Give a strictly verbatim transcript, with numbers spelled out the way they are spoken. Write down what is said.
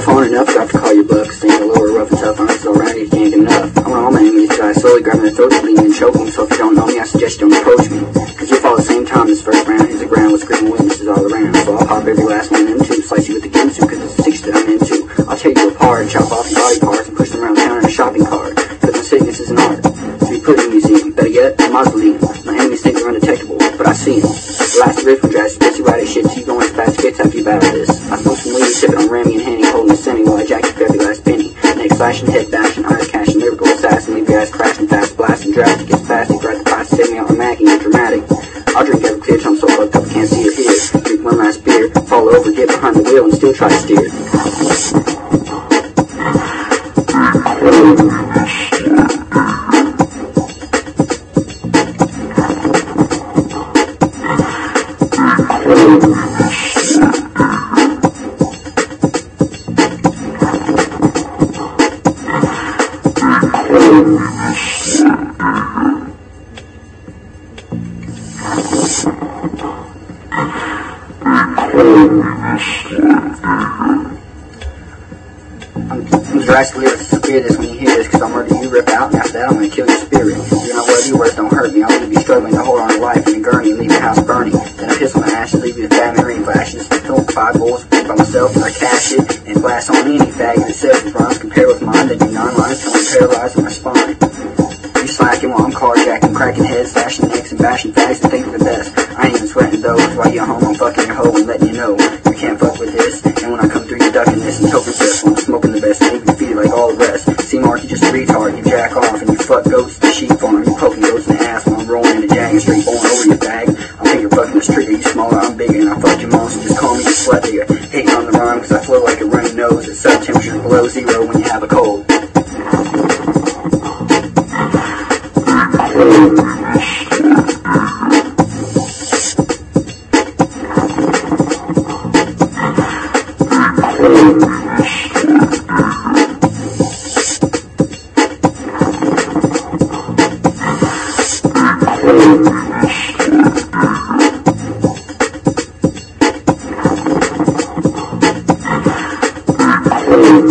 my phone enough, so I have to call your bluff. Cause things are a little rough and tough, I'm so around you can't get enough. I want all my enemies to die slowly, grabbing their throats, bleeding and choking. So if you don't know me, I suggest you don't approach me. Cause you'll fall the same time this first round hits the ground with screaming witnesses all around. So I'll pop every last one into, slice you with the ginsu, cause it's the six that I'm into. I'll tear you apart, chop off your body parts, and push them around town in a shopping cart. Cause my sickness is an art, to be put in a museum. Better yet, a mausoleum. My enemies think they're undetectable, but I see them. The last riff will drive spits you right at shit till you go into fast fits after you battle this. I smoke some weed, sipping on Remy and Henny, holding a semi while I jack you for every last penny. Next flashing, head bashing, eyes cashing, lyrical assassin, leave your ass crashing, fast blasting, drastic, gets plastic, right the price, save me out my Mac and get dramatic. I'll drink every clear till I'm so fucked up I can't see or hear. Drink one last beer, fall over, get behind the wheel and still try to steer. I'm, I'm drastically severe this when you hear this, cause I'll murder you, rip out, and after that I'm gonna kill your spirit. You're not worthy, your words don't hurt me. I'll leave you struggling to hold on to life in a gurney and leave your house burning. Then I piss on the ashes, leave you with bad memory and flashes. Film five bowls by myself and I cash it and blast on any faggot that says his rhymes compare with mine. Then do nine lines till I'm paralyzed in my spine. You slacking while I'm carjacking, cracking heads, slashing necks and bashing fags and thinking the best. I ain't even sweating though, cause while you're home I'm fucking your hoe and letting you know you can't fuck with this. And when I come through you're ducking this and token this when I'm smoking the best, leaving your feet like all the rest. See Mark, you just a retard, you jack off and you fuck goats to sheep farm. You poking goats in the ass when I'm rolling in the jag and straight bowling over your bag. I'm thinking fucking this trigger, you smaller, I'm bigger, and I fucked your mom, so just call me a slut digger. Hating on the rhyme cause I flow like a runny nose at sub temperatures below zero when you have a cold. Thank you.